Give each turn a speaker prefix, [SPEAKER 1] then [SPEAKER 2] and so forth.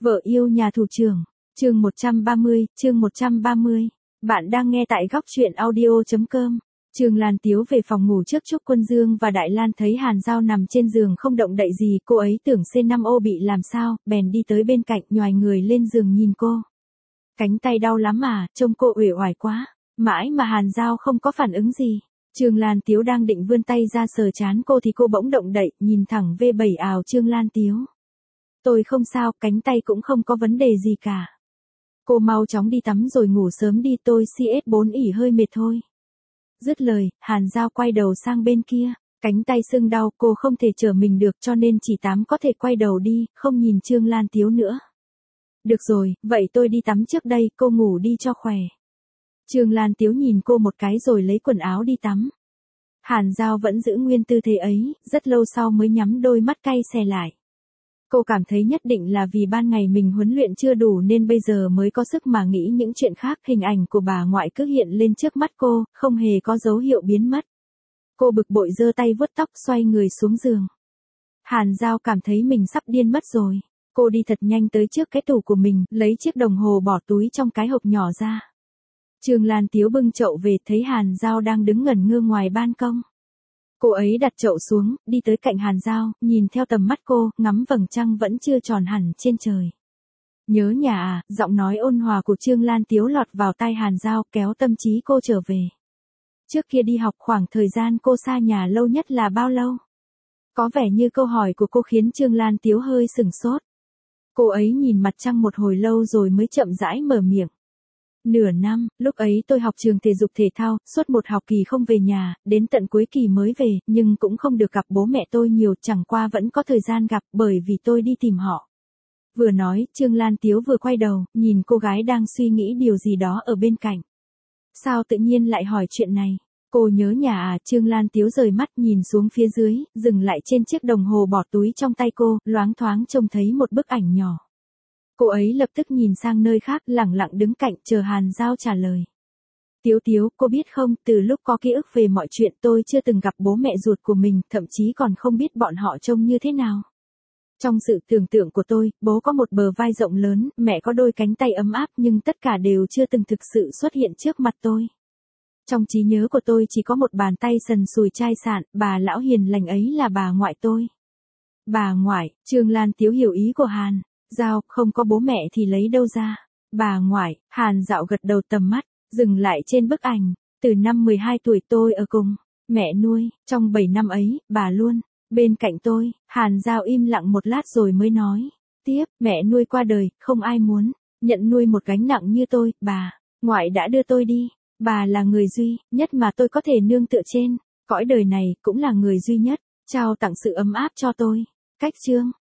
[SPEAKER 1] Vợ yêu nhà thủ trưởng, chương 130. Bạn đang nghe tại góc truyện audio.com. Trường Lan Tiếu về phòng ngủ trước Trúc Quân Dương và Đại Lan thấy Hàn Giao nằm trên giường không động đậy gì, cô ấy tưởng C5O bị làm sao, bèn đi tới bên cạnh nhoài người lên giường nhìn cô. Cánh tay đau lắm mà, trông cô uể oải quá, mãi mà Hàn Giao không có phản ứng gì. Trường Lan Tiếu đang định vươn tay ra sờ trán cô thì cô bỗng động đậy, nhìn thẳng V7 ào Trường Lan Tiếu. Tôi không sao, cánh tay cũng không có vấn đề gì cả. Cô mau chóng đi tắm rồi ngủ sớm đi, tôi CS4 ỉ hơi mệt thôi. Dứt lời, Hàn Giao quay đầu sang bên kia, cánh tay sưng đau, cô không thể chở mình được cho nên chỉ tắm có thể quay đầu đi, không nhìn Trương Lan Tiếu nữa. Được rồi, vậy tôi đi tắm trước đây, cô ngủ đi cho khỏe. Trương Lan Tiếu nhìn cô một cái rồi lấy quần áo đi tắm. Hàn Giao vẫn giữ nguyên tư thế ấy, rất lâu sau mới nhắm đôi mắt cay xè lại. Cô cảm thấy nhất định là vì ban ngày mình huấn luyện chưa đủ nên bây giờ mới có sức mà nghĩ những chuyện khác. Hình ảnh của bà ngoại cứ hiện lên trước mắt cô, không hề có dấu hiệu biến mất. Cô bực bội giơ tay vuốt tóc xoay người xuống giường. Hàn Giao cảm thấy mình sắp điên mất rồi. Cô đi thật nhanh tới trước cái tủ của mình, lấy chiếc đồng hồ bỏ túi trong cái hộp nhỏ ra. Trường Lan Tiếu bưng chậu về thấy Hàn Giao đang đứng ngẩn ngơ ngoài ban công. Cô ấy đặt chậu xuống, đi tới cạnh Hàn Giao, nhìn theo tầm mắt cô, ngắm vầng trăng vẫn chưa tròn hẳn trên trời. Nhớ nhà à, giọng nói ôn hòa của Trương Lan Tiếu lọt vào tai Hàn Giao, kéo tâm trí cô trở về. Trước kia đi học khoảng thời gian cô xa nhà lâu nhất là bao lâu? Có vẻ như câu hỏi của cô khiến Trương Lan Tiếu hơi sửng sốt. Cô ấy nhìn mặt trăng một hồi lâu rồi mới chậm rãi mở miệng. Nửa năm, lúc ấy tôi học trường thể dục thể thao, suốt một học kỳ không về nhà, đến tận cuối kỳ mới về, nhưng cũng không được gặp bố mẹ tôi nhiều, chẳng qua vẫn có thời gian gặp bởi vì tôi đi tìm họ. Vừa nói, Trương Lan Tiếu vừa quay đầu, nhìn cô gái đang suy nghĩ điều gì đó ở bên cạnh. Sao tự nhiên lại hỏi chuyện này? Cô nhớ nhà à? Trương Lan Tiếu rời mắt nhìn xuống phía dưới, dừng lại trên chiếc đồng hồ bỏ túi trong tay cô, loáng thoáng trông thấy một bức ảnh nhỏ. Cô ấy lập tức nhìn sang nơi khác, lẳng lặng đứng cạnh chờ Hàn Giao trả lời. Tiếu, cô biết không, từ lúc có ký ức về mọi chuyện tôi chưa từng gặp bố mẹ ruột của mình, thậm chí còn không biết bọn họ trông như thế nào. Trong sự tưởng tượng của tôi, bố có một bờ vai rộng lớn, mẹ có đôi cánh tay ấm áp nhưng tất cả đều chưa từng thực sự xuất hiện trước mặt tôi. Trong trí nhớ của tôi chỉ có một bàn tay sần sùi chai sạn, bà lão hiền lành ấy là bà ngoại tôi. Bà ngoại, Trương Lan Tiếu hiểu ý của Hàn Giao, không có bố mẹ thì lấy đâu ra. Bà ngoại, Hàn Dạo gật đầu tầm mắt, dừng lại trên bức ảnh. Từ năm 12 tuổi tôi ở cùng mẹ nuôi, trong 7 năm ấy, bà luôn bên cạnh tôi. Hàn Giao im lặng một lát rồi mới nói tiếp, mẹ nuôi qua đời, không ai muốn nhận nuôi một gánh nặng như tôi, bà ngoại đã đưa tôi đi. Bà là người duy nhất mà tôi có thể nương tựa trên cõi đời này, cũng là người duy nhất trao tặng sự ấm áp cho tôi. Cách chương